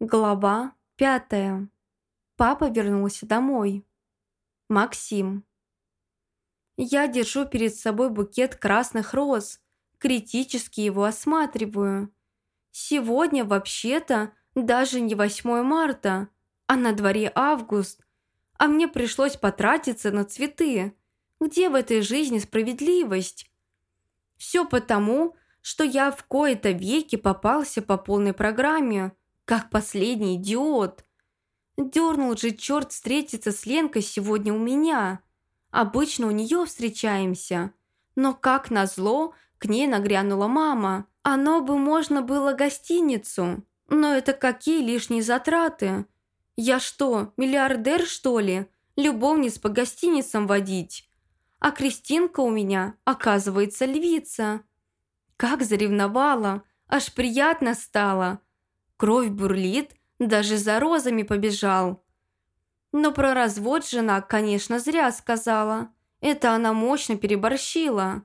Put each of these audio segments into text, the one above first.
Глава 5. Папа вернулся домой. Максим. Я держу перед собой букет красных роз, критически его осматриваю. Сегодня вообще-то даже не 8 марта, а на дворе август, а мне пришлось потратиться на цветы. Где в этой жизни справедливость? Все потому, что я в кои-то веки попался по полной программе, как последний идиот. Дернул же черт встретиться с Ленкой сегодня у меня. Обычно у нее встречаемся. Но как назло, к ней нагрянула мама. Оно бы можно было гостиницу. Но это какие лишние затраты? Я что, миллиардер, что ли? Любовниц по гостиницам водить? А Кристинка у меня, оказывается, львица. Как заревновала, аж приятно стало. Кровь бурлит, даже за розами побежал. Но про развод жена, конечно, зря сказала. Это она мощно переборщила.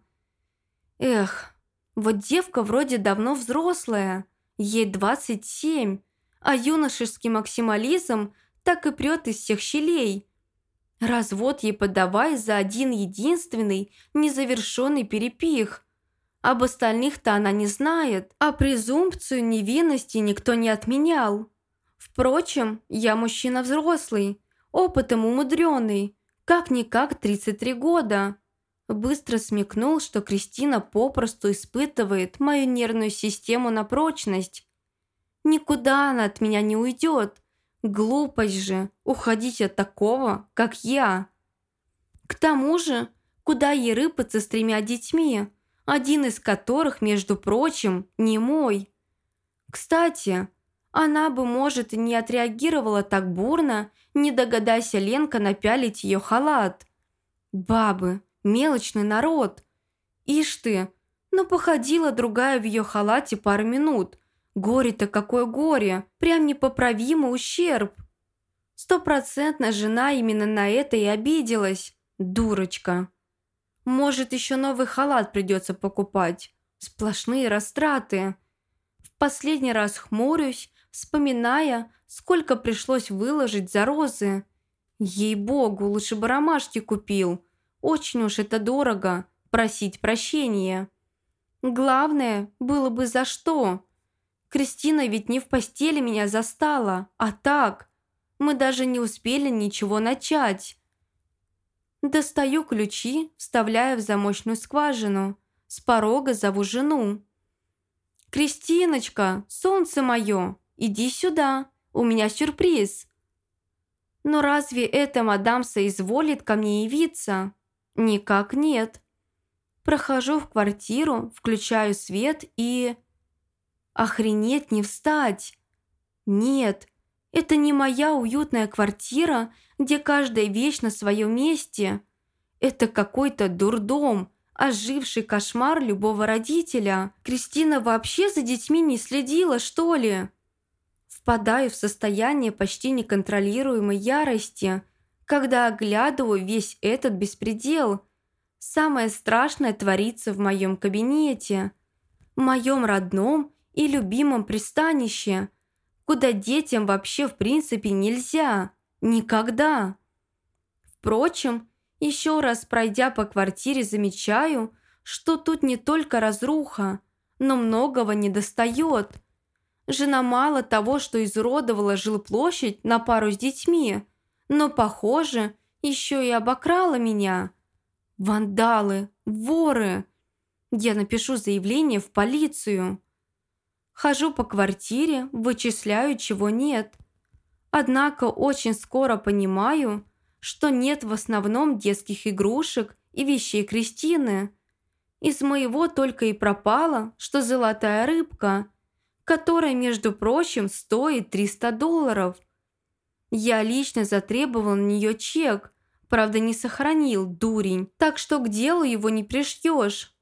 Эх, вот девка вроде давно взрослая, ей 27, а юношеский максимализм так и прет из всех щелей. Развод ей подавай за один единственный незавершенный перепих. Об остальных-то она не знает, а презумпцию невинности никто не отменял. Впрочем, я мужчина взрослый, опытом умудренный, как-никак 33 года. Быстро смекнул, что Кристина попросту испытывает мою нервную систему на прочность. Никуда она от меня не уйдет. Глупость же, уходить от такого, как я. К тому же, куда ей рыпаться с 3 детьми, один из которых, между прочим, не мой. Кстати, она бы, может, и не отреагировала так бурно, не догадайся Ленка напялить ее халат. Бабы, мелочный народ. Ишь ты, ну походила другая в ее халате пару минут. Горе-то какое горе, прям непоправимый ущерб. Стопроцентно жена именно на это и обиделась. Дурочка. Может, еще новый халат придется покупать. Сплошные растраты. В последний раз хмурюсь, вспоминая, сколько пришлось выложить за розы. Ей-богу, лучше бы ромашки купил. Очень уж это дорого, просить прощения. Главное, было бы за что. Кристина ведь не в постели меня застала, а так. Мы даже не успели ничего начать. Достаю ключи, вставляю в замочную скважину. С порога зову жену. «Кристиночка, солнце мое, иди сюда, у меня сюрприз». Но разве эта мадам соизволит ко мне явиться? Никак нет. Прохожу в квартиру, включаю свет и... Охренеть не встать. Нет, это не моя уютная квартира, где каждая вещь на своем месте. Это какой-то дурдом, оживший кошмар любого родителя. Кристина вообще за детьми не следила, что ли? Впадаю в состояние почти неконтролируемой ярости, когда оглядываю весь этот беспредел. Самое страшное творится в моем кабинете, моем родном и любимом пристанище, куда детям вообще в принципе нельзя. Никогда. Впрочем, еще раз пройдя по квартире, замечаю, что тут не только разруха, но многого недостает. Жена мало того, что изуродовала жилплощадь на пару с детьми, но, похоже, еще и обокрала меня. Вандалы, воры. Я напишу заявление в полицию. Хожу по квартире, вычисляю, чего нет. Однако очень скоро понимаю, что нет в основном детских игрушек и вещей Кристины. Из моего только и пропало, что золотая рыбка, которая, между прочим, стоит $300. Я лично затребовал на нее чек, правда не сохранил, дурень, так что к делу его не пришьешь.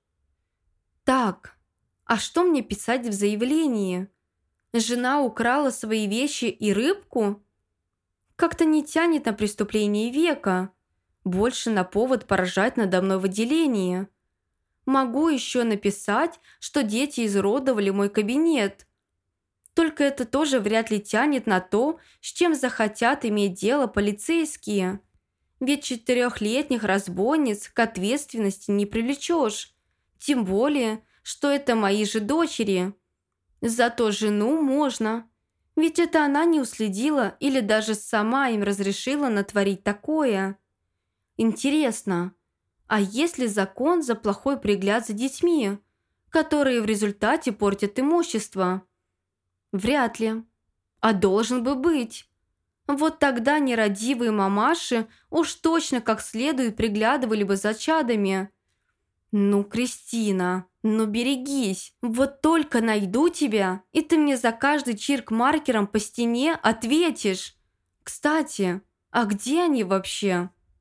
Так, а что мне писать в заявлении? Жена украла свои вещи и рыбку? Как-то не тянет на преступление века. Больше на повод поражать надо мной в отделении. Могу еще написать, что дети изуродовали мой кабинет. Только это тоже вряд ли тянет на то, с чем захотят иметь дело полицейские. Ведь 4-летних разбойниц к ответственности не привлечешь. Тем более, что это мои же дочери. Зато жену можно. Ведь это она не уследила или даже сама им разрешила натворить такое. Интересно, а есть ли закон за плохой пригляд за детьми, которые в результате портят имущество? Вряд ли. А должен бы быть. Вот тогда нерадивые мамаши уж точно как следует приглядывали бы за чадами. Ну, Кристина, ну берегись. Вот только найду тебя, и ты мне за каждый чирк маркером по стене ответишь. Кстати, а где они вообще?